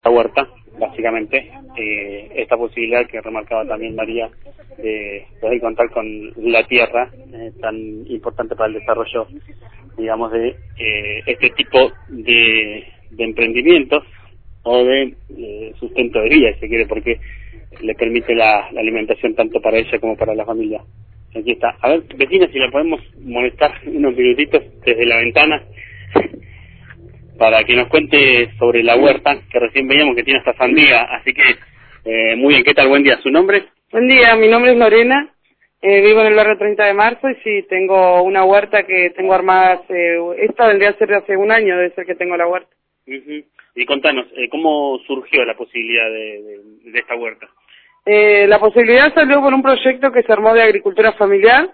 la huerta, básicamente, esta posibilidad que remarcaba también María de poder contar con la tierra, tan importante para el desarrollo, digamos, de este tipo de emprendimientos o de sustento de vida, si se quiere, porque le permite la alimentación tanto para ella como para la familia. Aquí está. A ver, vecina, si la podemos molestar unos minutitos desde la ventana para que nos cuente sobre la huerta, que recién veíamos que tiene esta sandía, así que muy bien. ¿Qué tal? Buen día. ¿Su nombre? Buen día, mi nombre es Lorena, vivo en el barrio 30 de marzo y sí, tengo una huerta que tengo armada esta vendría a ser de hace un año, debe ser que tengo la huerta. Y contanos, ¿cómo surgió la posibilidad de esta huerta? La posibilidad salió por un proyecto que se armó de agricultura familiar.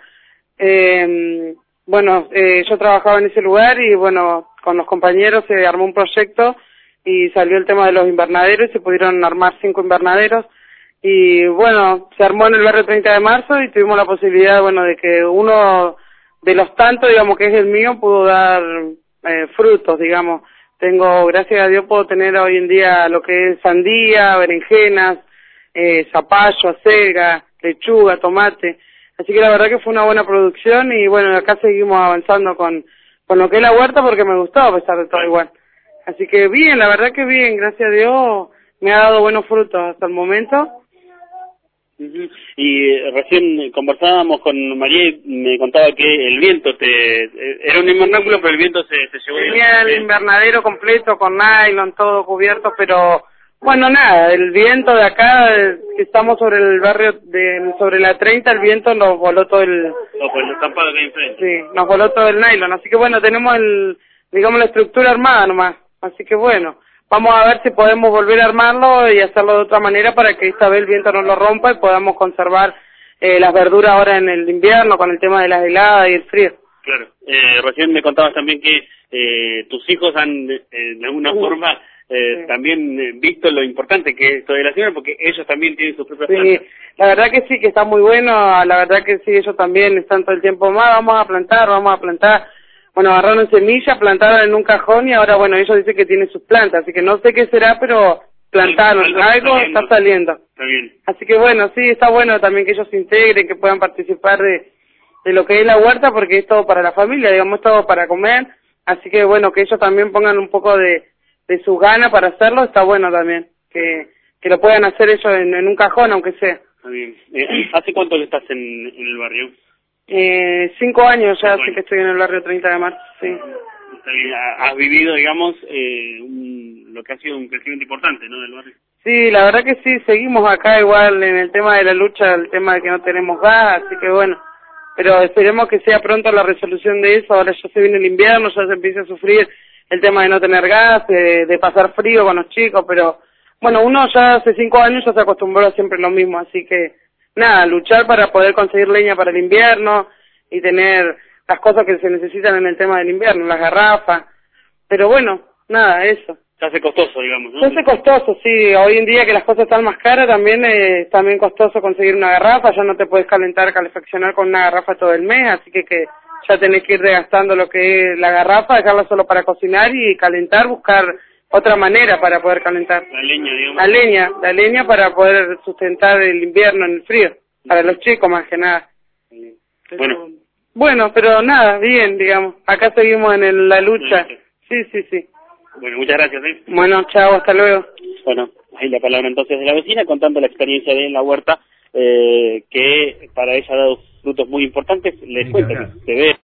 Yo trabajaba en ese lugar y bueno, con los compañeros se armó un proyecto y salió el tema de los invernaderos y se pudieron armar 5 invernaderos. Y bueno, se armó en el barrio 30 de marzo y tuvimos la posibilidad, bueno, de que uno de los tantos, digamos, que es el mío, pudo dar frutos, digamos. Gracias a Dios, puedo tener hoy en día lo que es sandía, berenjenas, zapallo, acelga, lechuga, tomate. Así que la verdad que fue una buena producción y bueno, acá seguimos avanzando con lo que es la huerta porque me gustó a pesar de todo igual. Así que bien, la verdad que bien, gracias a Dios, me ha dado buenos frutos hasta el momento. Y recién conversábamos con María y me contaba que el viento era un invernáculo, pero el viento se llevó. Tenía el invernadero completo con nylon, todo cubierto, pero bueno, nada, el viento de acá, que estamos sobre el barrio sobre la 30, el viento nos voló todo el estampado que hay enfrente. Sí, nos voló todo el nylon, así que bueno, tenemos la estructura armada nomás, así que bueno. Vamos a ver si podemos volver a armarlo y hacerlo de otra manera para que esta vez el viento no lo rompa y podamos conservar las verduras ahora en el invierno con el tema de las heladas y el frío. Claro. Recién me contabas también que tus hijos han, de alguna forma, también visto lo importante que es esto de la ciudad, porque ellos también tienen sus propias plantas. La verdad que sí, que está muy bueno, la verdad que sí, ellos también están todo el tiempo más, vamos a plantar. Bueno, agarraron semillas, plantaron en un cajón y ahora, bueno, ellos dicen que tienen sus plantas, así que no sé qué será, pero plantaron, algo está saliendo. Está bien. Así que bueno, sí, está bueno también que ellos se integren, que puedan participar de lo que es la huerta, porque es todo para la familia, digamos, es todo para comer, así que bueno, que ellos también pongan un poco de sus ganas para hacerlo, está bueno también, que lo puedan hacer ellos en un cajón, aunque sea. Está bien. ¿Hace cuánto que estás en el barrio? 5 años ya, así que estoy en el barrio 30 de marzo, sí. Has vivido, digamos, lo que ha sido un crecimiento importante, ¿no?, del barrio. Sí, la verdad que sí, seguimos acá igual en el tema de la lucha, el tema de que no tenemos gas, así que bueno, pero esperemos que sea pronto la resolución de eso. Ahora ya se viene el invierno, ya se empieza a sufrir el tema de no tener gas, de pasar frío con los chicos, pero bueno, uno ya hace 5 años ya se acostumbró a siempre lo mismo, así que nada, luchar para poder conseguir leña para el invierno y tener las cosas que se necesitan en el tema del invierno, las garrafas, pero bueno, nada, eso. Se hace costoso, digamos, ¿no? Se hace costoso, sí, hoy en día que las cosas están más caras también es también costoso conseguir una garrafa, ya no te puedes calefaccionar con una garrafa todo el mes, así que ya tenés que ir desgastando lo que es la garrafa, dejarla solo para cocinar y calentar, buscar otra manera para poder calentar. La leña, digamos. La leña para poder sustentar el invierno en el frío, para los chicos más que nada. Bueno, pero nada, bien, digamos, acá seguimos en la lucha. Sí. Bueno, muchas gracias. Bueno, chao, hasta luego. Bueno, ahí la palabra entonces de la vecina contando la experiencia de en la huerta, que para ella ha dado frutos muy importantes. Les cuento que se ve